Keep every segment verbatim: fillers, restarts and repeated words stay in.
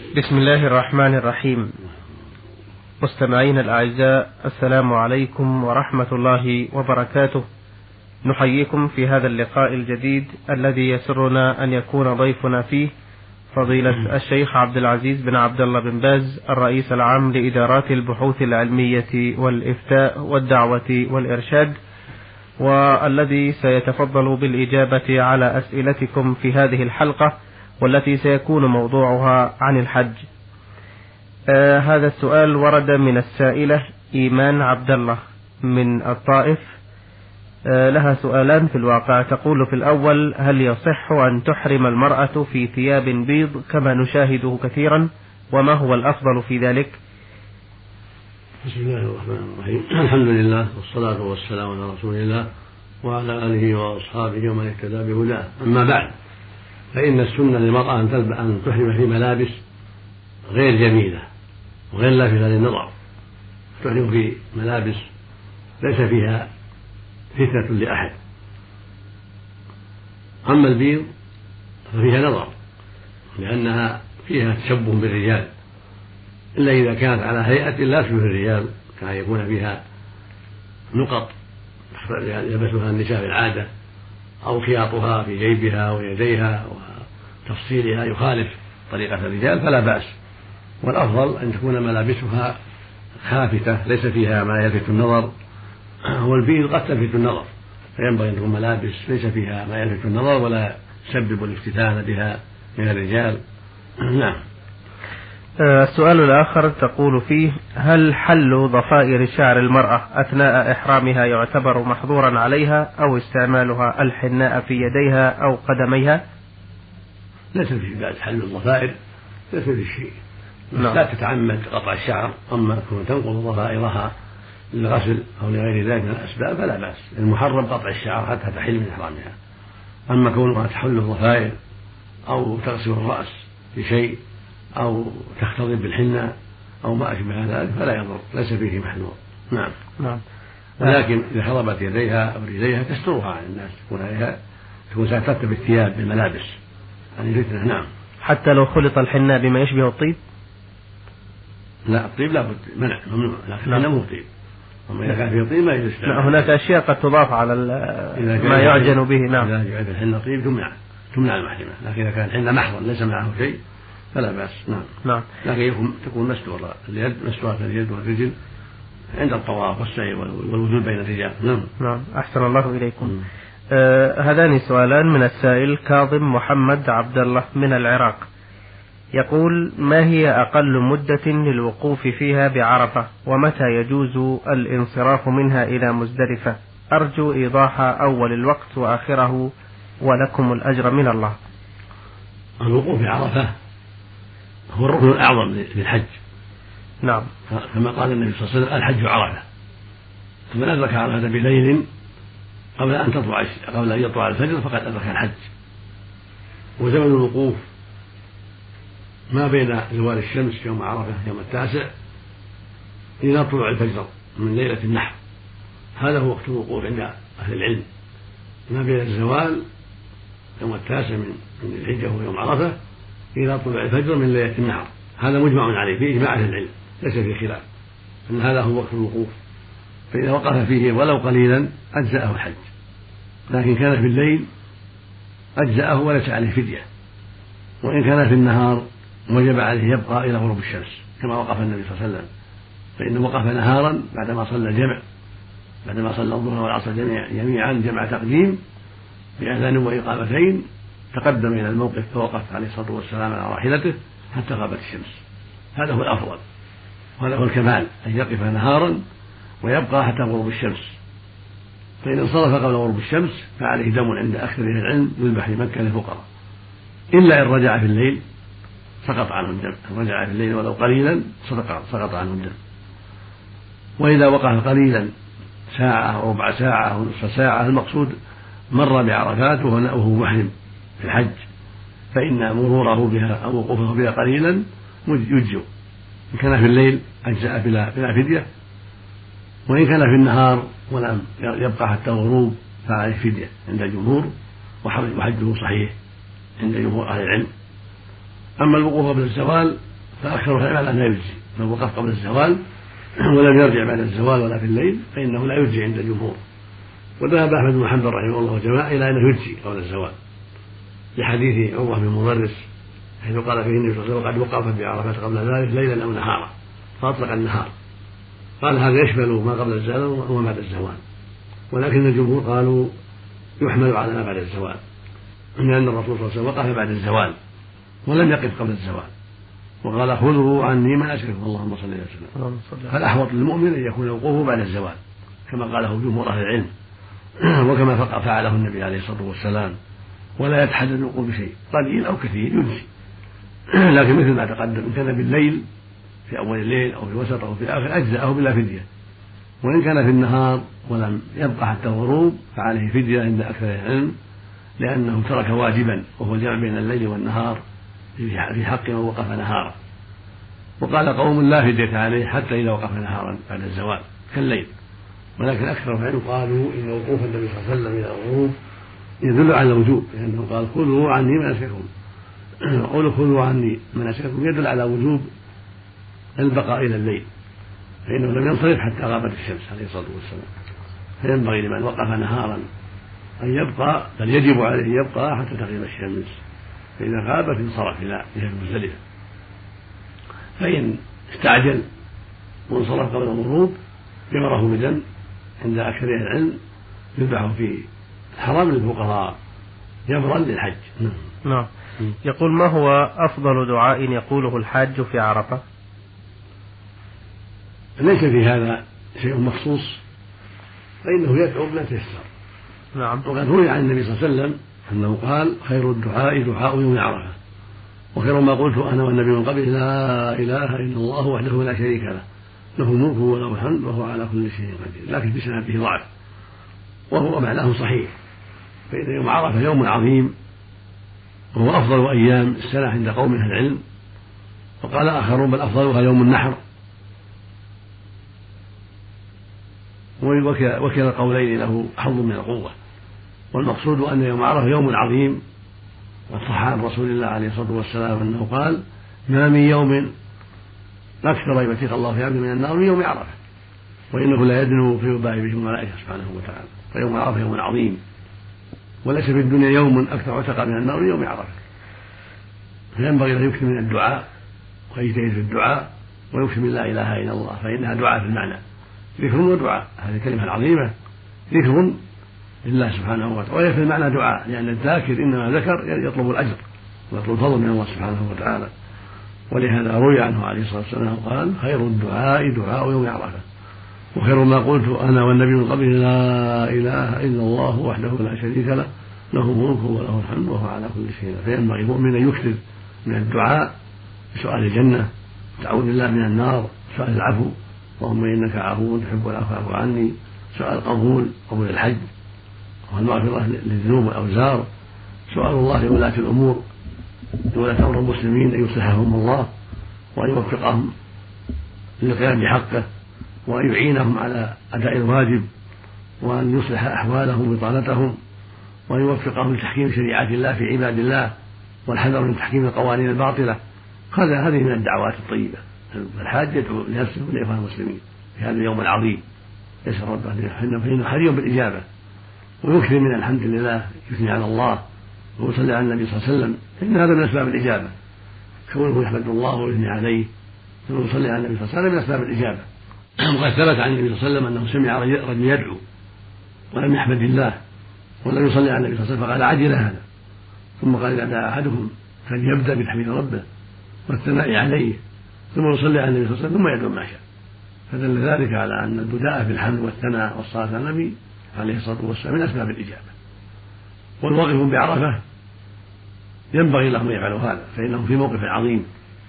بسم الله الرحمن الرحيم. مستمعين الأعزاء، السلام عليكم ورحمة الله وبركاته. نحييكم في هذا اللقاء الجديد الذي يسرنا أن يكون ضيفنا فيه فضيلة الشيخ عبد العزيز بن عبد الله بن باز، الرئيس العام لإدارات البحوث العلمية والإفتاء والدعوة والإرشاد، والذي سيتفضل بالإجابة على أسئلتكم في هذه الحلقة، والتي سيكون موضوعها عن الحج. آه هذا السؤال ورد من السائلة إيمان عبد الله من الطائف. آه لها سؤالان في الواقع. تقول في الأول: هل يصح أن تحرم المرأة في ثياب بيض كما نشاهده كثيرا، وما هو الأفضل في ذلك؟ بسم الله الرحمن الرحيم. الحمد لله والصلاة والسلام على رسول الله وعلى آله وأصحابه ومن اهتدى بهداه. أما بعد، فإن السنة للمرأة أن تحرم في ملابس غير جميلة وغير لافتة للنظر، تحرم في ملابس ليس فيها فتنة لأحد. أما البيض ففيها نظر، لأنها فيها تشبه بالرجال، إلا إذا كانت على هيئة لا تشبه الرجال، كان يكون فيها نقط يلبسها النساء بالعادة، أو خياطها في جيبها ويديها وتفصيلها يخالف طريقة الرجال، فلا بأس. والأفضل أن تكون ملابسها خافتة ليس فيها ما يلفت النظر، والبيض قد تلفت النظر، فينبغي أن تكون ملابس ليس فيها ما يلفت النظر ولا يسبب الافتتان بها من الرجال. نعم. السؤال الآخر تقول فيه: هل حل ضفائر شعر المرأة أثناء إحرامها يعتبر محظورا عليها، أو استعمالها الحناء في يديها أو قدميها؟ ليس في بأس حل الضفائر، ليس في شيء. لا تتعمد قطع الشعر، أما تكون تنقض ضفائرها للغسل أو لغير ذلك من الأسباب فلا بأس. المحرم قطع الشعر حتى تحل من إحرامها. أما كونها تحل الضفائر أو تغسل الرأس بشيء أو تختضب بالحنة أو ما أشبه ذلك فلا يضر، ليس فيه محذور. نعم. نعم. ولكن إذا خضبت يديها أو رجليها تسترها عن الناس، تكون عليها تكون ساترة بالثياب بالملابس عن الفتنة. نعم. حتى لو خلط الحناء بما يشبه الطيب؟ لا، الطيب لا بد منع ممنوع، لكن الحناء مو طيب. أما إذا كان فيه طيب ما يجوز. هناك أشياء قد تضاف على ما يعجن به. نعم. إذا جعلت الحنة طيب تمنع تمنع المحرمة، لكن إذا كان الحنة محضا ليس معه شيء فلا بأس. نعم. نعم. لكن تكون مستورة اليد، مستورة اليد والرجل عند الطواف والسعي والوجود بين الرجال. نعم. نعم. أحسن الله إليكم. آه هذان سؤالان من السائل كاظم محمد عبد الله من العراق. يقول: ما هي أقل مدة للوقوف فيها بعرفة، ومتى يجوز الانصراف منها إلى مزدلفة؟ أرجو إيضاح أول الوقت وآخره، ولكم الأجر من الله. الوقوف بعرفة هو الركن الأعظم للحج. نعم. كما قال النبي صلى الله عليه وسلم: الحج عرفة. فمن أدرك عرفة بليل قبل أن تطلع قبل أن يطلع الفجر فقد أدرك الحج. وزمن الوقوف ما بين زوال الشمس يوم عرفة يوم التاسع إلى طلوع الفجر من ليلة النحر، هذا هو وقت الوقوف عند أهل العلم. ما بين الزوال يوم التاسع من الحجة وهو يوم عرفة إلى طلوع الفجر من ليلة النحر، هذا مجمع عليه في إجماع أهل العلم، ليس فيه خلاف أن هذا هو وقت الوقوف. فإذا وقف فيه ولو قليلا أجزأه الحج، لكن كان في الليل أجزأه وليس عليه فدية. وإن كان في النهار وجب عليه يبقى إلى غروب الشمس كما وقف النبي صلى الله عليه وسلم، فإنه وقف نهارا بعدما صلى الجمع بعدما صلى الظهر والعصر جميعا جمع تقديم بأذان وإقامتين، تقدم إلى الموقف فوقف عليه الصلاة والسلام على راحلته حتى غابت الشمس. هذا هو الأفضل، وهذا هو الكمال، أن يقف نهارا ويبقى حتى غروب الشمس. فإن انصرف قبل غروب الشمس فعليه دم عند أكثر أهل العلم يذبح لمكة للفقراء، إلا إن رجع في الليل سقط عنه الدم. إن رجع في الليل ولو قليلا سقط عنه الدم. وإذا وقف قليلا ساعة أو ربع ساعة أو نصف ساعة، المقصود مر بعرفات وهو محرم في الحج، فإن مروره بها أو وقوفه بها قليلا يجزئ. إن كان في الليل أجزأ بلا فدية، وإن كان في النهار ولم يبقى حتى الغروب فعليه فدية عند الجمهور، وحجه صحيح عند جمهور أهل العلم. أما الوقوف قبل الزوال فأكثر العلم لا يجزي، من وقف قبل الزوال ولم يرجع بعد الزوال ولا في الليل فإنه لا يجزي عند الجمهور. وذهب أحمد بن حنبل رحمه الله وجماعة إلى أنه يجزي قبل الزوال لحديث عروة بن مضرس حيث قال فيه النبي صلى الله عليه وسلم قد وقف بعرفات قبل ذلك ليلا أو نهارا فأطلق النهار، قال هذا يشمل ما قبل الزوال وما بعد الزوال، ولكن الجمهور قالوا يحمل على ما بعد الزوال لأن الرسول صلى الله عليه وسلم وقف بعد الزوال ولم يقف قبل الزوال وقال خذوا عني مناسككم اللهم صل وسلم. فالأحوط للمؤمن أن يكون وقوفه بعد الزوال كما قاله جمهور أهل العلم وكما فعله النبي عليه الصلاة والسلام، ولا يتحدد الوقوف بشيء قليل أو كثير يجزي. لكن مثل ما تقدم إن كان بالليل في أول الليل أو في الوسط أو في الآخر أجزأه بلا فدية، وإن كان في النهار ولم يبقى حتى الغروب فعليه فدية عند أكثر العلم لأنه ترك واجبا وهو الجمع بين الليل والنهار في حق من وقف نهارا. وقال قوم لا فدية عليه حتى إذا وقف نهارا بعد الزوال كالليل، ولكن أكثر العلم قالوا إن وقوف النبي صلى الله عليه وسلم إلى الغروب يدل على الوجوب لأنه قال خذوا عني مناسككم، وقولوا خذوا عني مناسككم يدل على وجوب البقاء إلى الليل فإنه لم ينصرف حتى غابت الشمس عليه الصلاة والسلام، فينبغي لمن وقف نهارا أن يبقى بل يجب عليه أن يبقى حتى تغيب الشمس، فإذا غابت انصرف إلى جهة مزدلفة، فإن استعجل وانصرف قبل الغروب جمره بدم عند أكثر العلم يذبح في الحرام للفقراء جمرا للحج. نعم. يقول ما هو أفضل دعاء يقوله الحاج في عرفة؟ ليس في هذا شيء مخصوص فإنه يدعو بما تيسر. نعم. وقد روي عن النبي صلى الله عليه وسلم أنه قال خير الدعاء دعاء يوم عرفة وخير ما قلت أنا والنبي من قبل لا إله إلا الله وحده لا شريك له له الملك وله الحمد وهو على كل شيء قدير، لكن في سنده ضعف وهو معناه صحيح، فإن يوم عرفة يوم عظيم وهو أفضل أيام السنة عند قوم أهل العلم، وقال آخرون بل أفضلها يوم النحر، وكلا القولين له حظ من القوة، والمقصود أن يوم عرفة يوم عظيم. وصح عن رسول الله عليه الصلاة والسلام أنه قال ما من يوم أكثر يبتيك الله في عبد من النار من يوم عرفة وإنه لا يدنو في يباهي به الملائكة سبحانه وتعالى، فيوم عرفة يوم عظيم وليس في الدنيا يوم أكثر عتق من النار من يوم عرفة، فينبغي أن يكثر من الدعاء ويجتهد في الدعاء ويكثر من لا إله إلا الله فإنها دعاء في المعنى، ذكر ودعاء، هذه الكلمة العظيمة ذكر لله سبحانه وتعالى وهي في المعنى دعاء، لأن الذاكر إنما ذكر يطلب الأجر ويطلب الفضل من الله سبحانه وتعالى، ولهذا روي عنه عليه الصلاة والسلام قال خير الدعاء دعاء يوم عرفة وخير ما قلت أنا والنبي من قبل لا إله إلا الله وحده لا شريك له له الملك وله الحمد وهو على كل شيء. فينبغي المؤمن أن يكثر من الدعاء بسؤال الجنة تعوذ بالله من النار، سؤال العفو اللهم إنك عفو تحب العفو فاعف عني، سؤال القبول قبول الحج والمغفرة للذنوب والأوزار، سؤال الله لولاة الأمور لولاة أمر المسلمين أن يصلحهم الله وأن يوفقهم للقيام بحقه وأن يعينهم على أداء الواجب وأن يصلح أحوالهم وبطانتهم وأن يوفقهم لتحكيم شريعات الله في عباد الله والحذر من تحكيم القوانين الباطلة. هذا هذه من الدعوات الطيبة. الحاج يدعو لنفسه ولإخوان المسلمين في هذا اليوم العظيم يسأل ربه فإنه حري بالإجابة ويكثر من الحمد لله يثني على الله ويصلي على النبي صلى الله عليه وسلم، فإن هذا من أسباب الإجابة كونه يحمد الله ويثني عليه ثم يصلي على النبي صلى الله عليه وسلم من أسباب الإجابة. وقد ثبت عن النبي صلى الله عليه وسلم أنه سمع رجل يدعو ولم يحمد الله ولم يصلي على النبي صلى الله عليه وسلم فقال عجل هذا، ثم قال إذا دعا أحدكم فليبدأ بتحميد ربه والثناء عليه ثم يصلي على النبي صلى الله عليه وسلم ثم يدعو ما شاء، فدل ذلك على أن البداء بالحمد والثناء والصلاة على النبي عليه الصلاة والسلام من أسباب الإجابة. والواقف بعرفة ينبغي لهم أن يفعلوا هذا فإنهم في موقف عظيم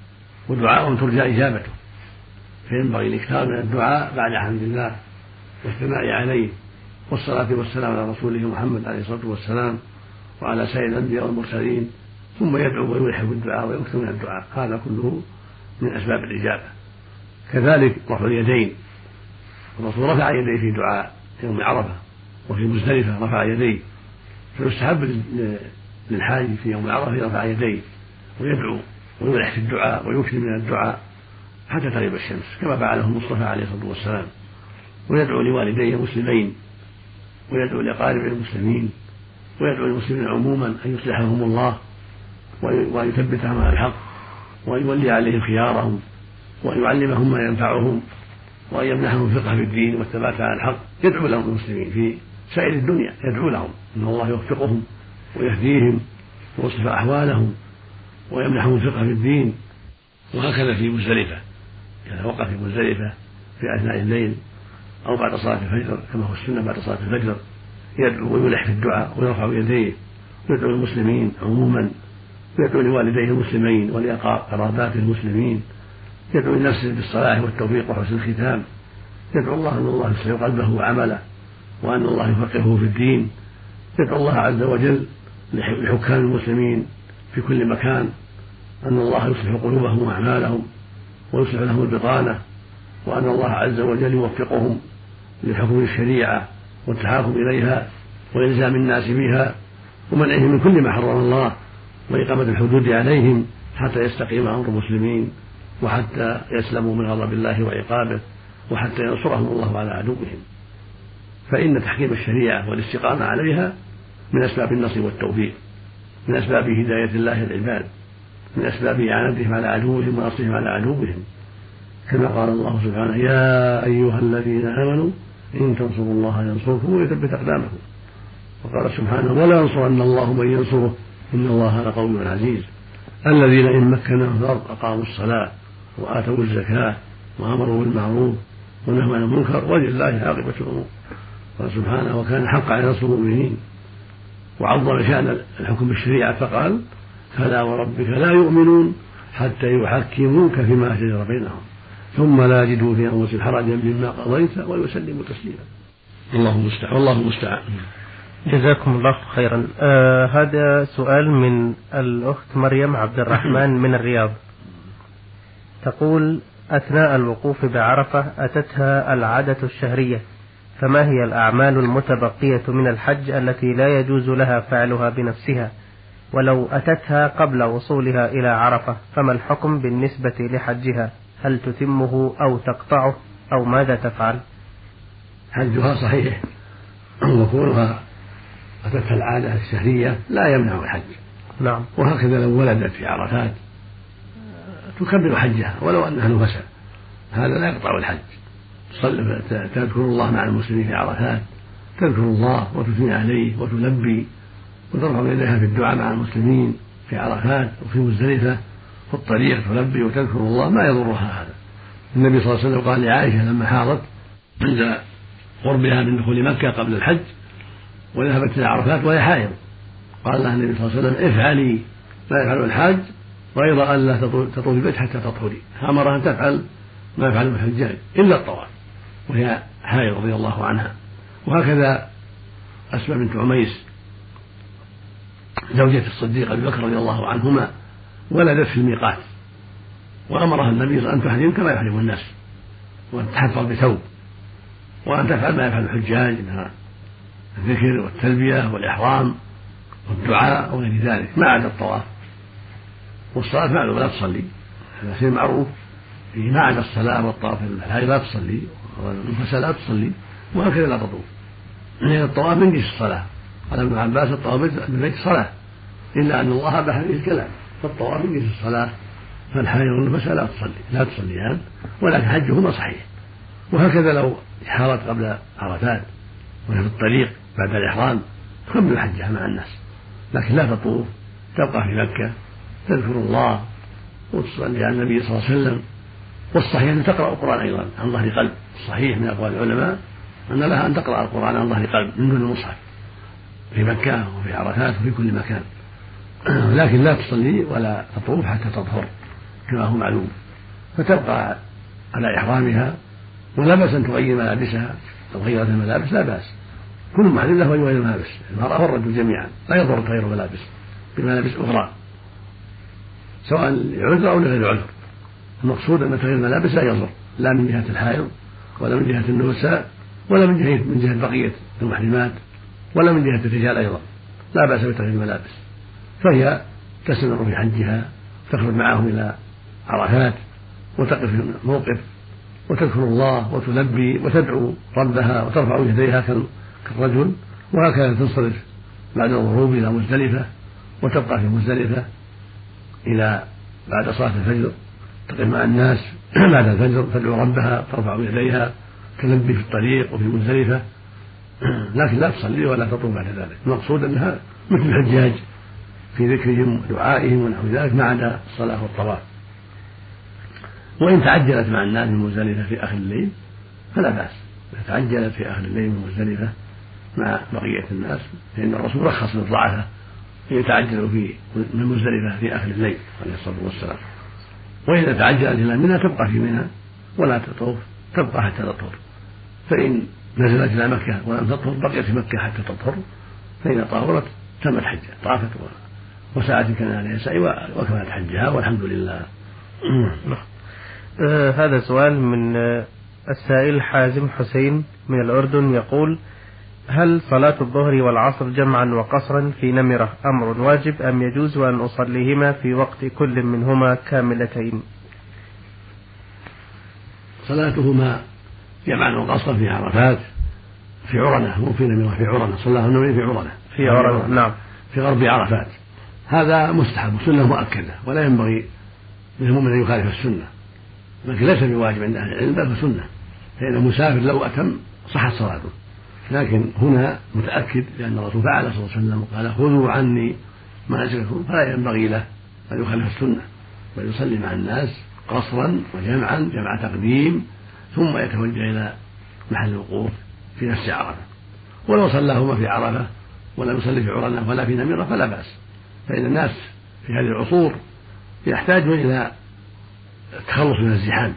ودعاء ترجى إجابته، فينبغي الإكثار من الدعاء بعد حمد الله والثناء عليه والصلاة والسلام على رسوله محمد عليه الصلاة والسلام وعلى سائر الأنبياء والمرسلين، ثم يدعو ويلح بالدعاء ويكثر من الدعاء، هذا كله من أسباب الإجابة. كذلك رفع اليدين، الرسول رفع يديه في دعاء يوم عرفة وفي مزدلفة رفع يديه، فيستحب للحاج في يوم عرفة يرفع يديه ويدعو ويلح في الدعاء ويكثر من الدعاء حتى تغيب الشمس كما فعله المصطفى عليه الصلاة والسلام، ويدعو لوالديه المسلمين ويدعو لأقاربه المسلمين ويدعو للمسلمين عموما أن يصلحهم الله وأن يثبتهم على الحق وأن يولي عليهم خيارهم وأن يعلمهم ما ينفعهم وأن يمنحهم الفقه في الدين والثبات على الحق. يدعو لهم المسلمين في سائر الدنيا، يدعو لهم أن الله يوفقهم ويهديهم ويصلح أحوالهم ويمنحهم الفقه في الدين. وهكذا في مزدلفة إذا وقف في مزدلفة في أثناء الليل أو بعد صلاة الفجر كما هو السنة بعد صلاة الفجر يدعو ويلح في الدعاء ويرفع يديه ويدعو للمسلمين عموما، يدعو لوالديه المسلمين ولقراباته المسلمين، يدعو لنفسه بالصلاح والتوفيق وحسن الختام، يدعو الله أن الله يصلح قلبه وعمله وأن الله يفقهه في الدين، يدعو الله عز وجل لحكام المسلمين في كل مكان أن الله يصلح قلوبهم وأعمالهم ويصلح لهم البطانة، وأن الله عز وجل يوفقهم لحكم الشريعة والتحاكم إليها وإلزام الناس بها ومنعهم من كل ما حرم الله وإقامة الحدود عليهم حتى يستقيم أمر المسلمين وحتى يسلموا من غضب الله وعقابه وحتى ينصرهم الله على عدوهم. فإن تحكيم الشريعة والاستقامة عليها من أسباب النصر والتوفيق، من أسباب هداية الله العباد، من أسباب إعانتهم على عدوهم ونصرهم على عدوهم، كما قال الله سبحانه: يا أيها الذين آمنوا إن تنصروا الله ينصركم ويثبت أقدامكم. وقال سبحانه: ولا ينصرن الله من ينصره إن الله لقوي عزيز. الذين إن مكناهم في الأرض أقاموا الصلاة وآتوا الزكاة وأمروا بالمعروف ونهوا عن المنكر ولله عاقبة الأمور. قال سبحانه: وكان حقا على نصر المؤمنين. وعظم شأن الحكم بالشريعة فقال: فلا وربك لا يؤمنون حتى يحكموك فيما شجر بينهم ثم لا يجدوا في أنفسهم حرجا مما قضيت ويسلموا تسليما. الله المستعان والله المستعان. جزاكم الله خيرا. آه هذا سؤال من الأخت مريم عبد الرحمن من الرياض، تقول: أثناء الوقوف بعرفة أتتها العادة الشهرية، فما هي الأعمال المتبقية من الحج التي لا يجوز لها فعلها بنفسها؟ ولو أتتها قبل وصولها إلى عرفة فما الحكم بالنسبة لحجها؟ هل تتمه أو تقطعه أو ماذا تفعل؟ حجها صحيح، وكونها أتتها العادة الشهرية لا يمنع الحج. نعم. وهكذا لو ولدت في عرفات تكمل حجها ولو أنها نفسا، هذا لا يقطع الحج. تذكر الله مع المسلمين في عرفات، تذكر الله وتثني عليه وتلبي وترفع يديها في الدعاء مع المسلمين في عرفات وفي مزدلفة في الطريق تلبي وتذكر الله، ما يضرها هذا. النبي صلى الله عليه وسلم قال لعائشة لما حاضت عند قربها من دخول مكة قبل الحج وذهبت إلى عرفات وهي حائض، قال لها النبي صلى الله عليه وسلم: افعلي ما يفعل الحاج غير أن لا تطوفي البيت حتى تطهري. أمرها أن تفعل ما يفعل الحجاج إلا الطواف وهي حائض رضي الله عنها. وهكذا أسماء بنت عميس زوجة الصديق أبي بكر رضي الله عنهما ولدت في الميقات، وأمرها النبي صلى الله عليه وسلم أن تحرم كما يحرم الناس وأن تحفظ بثوب وأن تفعل ما يفعل الحجاج من الذكر والتلبية والإحرام والدعاء وغير ذلك ما عدا الطواف. والصلاة معلومة لا تصلي، هذا شيء معروف فيه، ما عدا الصلاة والطواف الحائض لا تصلي والنفساء لا تصلي وهكذا لا تطوف، لأن الطواف من جنس الصلاة. قال ابن عباس: الطواف بالبيت صلاة، إلا أن الله أباح فيه الكلام، فالطواف من جنس الصلاة، فالحائض والنفساء لا تصلي لا تصليان ولكن حجهما صحيح. وهكذا لو حارت قبل عرفات وهي في الطريق بعد الإحرام تكمل حجها مع الناس، لكن لا تطوف، تبقى في مكة تذكر الله وتصلي على النبي صلى الله عليه وسلم. والصحيح أن تقرأ القرآن أيضا عن ظهر قلب، الصحيح من أقوال العلماء أن لها أن تقرأ القرآن عن ظهر قلب من دون المصحف في مكة وفي عرفات وفي كل مكان، لكن لا تصلي ولا تطوف حتى تطهر كما هو معلوم، فتبقى على إحرامها ولا بأس أن تغير ملابسها. لو غيرت الملابس لا بأس، كل محرم له أن يغير الملابس، المرأة والرجل جميعا لا يضر تغير ملابس بملابس أخرى سواء لعذر أو لغير عذر. المقصود أن تغيير الملابس لا يضر، لا من جهة الحائض ولا من جهة النساء ولا من جهة من جهة بقية المحرمات ولا من جهة الرجال أيضا، لا بأس بتغيير الملابس، فهي تستمر في حجها تخرج معهم إلى عرفات وتقف في الموقف وتذكر الله وتلبي وتدعو ربها وترفع يديها كالرجل، وهكذا تنصرف بعد الغروب إلى مزدلفة وتبقى في مزدلفة إلى بعد صلاة الفجر، تقف مع الناس بعد الفجر تدعو ربها ترفع يديها تلبي في الطريق وفي مزدلفة، لكن لا تصلي ولا تطوف بعد ذلك. المقصود أنها مثل الحجاج في ذكرهم ودعائهم ونحو ذلك ما عدا الصلاة والطواف. وإن تعجلت مع الناس من مزدلفة في آخر الليل فلا بأس، إذا تعجلت في آخر الليل من مزدلفة مع بقية الناس فإن الرسول رخص للضعفاء أن يتعجلوا في من مزدلفة في آخر الليل عليه الصلاة والسلام. وإذا تعجلت إلى منى تبقى في منى ولا تطوف، تبقى حتى تطهر، فإن نزلت إلى مكة ولم تطهر بقيت في مكة حتى تطهر، فإذا طهرت تمت حجة طافت وسعت كان عليها سعي وكملت حجها والحمد لله. آه هذا سؤال من آه السائل حازم حسين من الأردن يقول: هل صلاة الظهر والعصر جمعا وقصرا في نمرة أمر واجب أم يجوز أن أصليهما في وقت كل منهما كاملتين؟ صلاتهما جمعا وقصرا في عرفات في عرنة، مو في نمرة، في عرنة، صلاها النبي في عرنة في عرنة نعم في غرب عرفات، هذا مستحب سنة مؤكدة ولا ينبغي للمؤمن أن يخالف السنة، لكن ليس بواجب عند أهل العلم بل سنة، فإن المسافر لو أتم صحت صلاته، لكن هنا متأكد لأن الرسول فعل صلى الله عليه وسلم قال: خذوا عني مناسككم، فلا ينبغي له أن يخالف السنة بل يصلي مع الناس قصرا وجمعا جمع تقديم ثم يتوجه إلى محل الوقوف في نفس عرفة. ولو صلاهما في عرفة ولم يصلي في عرنة ولا في نمرة فلا بأس، فإن الناس في هذه العصور يحتاجون إلى التخلص من الزحام،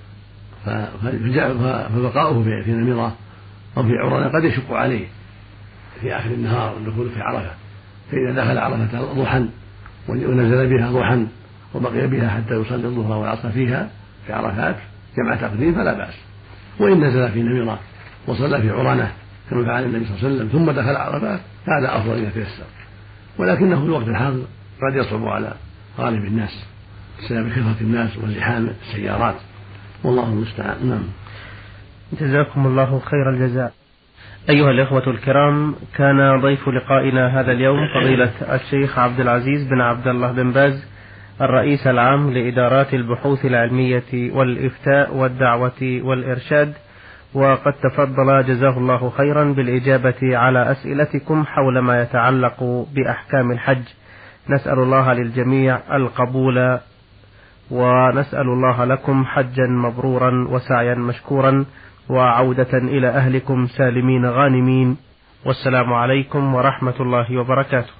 فبقاؤه في نمرة أو في عرنة قد يشق عليه في آخر النهار الدخول في عرفة، فإذا دخل عرفة ضحى ونزل بها ضحى وبقي بها حتى يصلي الظهر والعصر فيها في عرفات جمع تقديم فلا بأس. وإن نزل في نمرة وصلى في عرنة كما فعل النبي صلى الله عليه وسلم ثم دخل عرفات هذا أفضل إذا تيسر، ولكنه في الوقت الحاضر قد يصعب على غالب الناس بسبب كثرة الناس وزحام السيارات، والله المستعان. نعم. جزاكم الله خير الجزاء. أيها الإخوة الكرام، كان ضيف لقائنا هذا اليوم فضيلة الشيخ عبد العزيز بن عبد الله بن باز الرئيس العام لإدارات البحوث العلمية والإفتاء والدعوة والإرشاد، وقد تفضل جزاه الله خيرا بالإجابة على أسئلتكم حول ما يتعلق بأحكام الحج. نسأل الله للجميع القبول، ونسأل الله لكم حجا مبرورا وسعيا مشكورا وعودة إلى أهلكم سالمين غانمين، والسلام عليكم ورحمة الله وبركاته.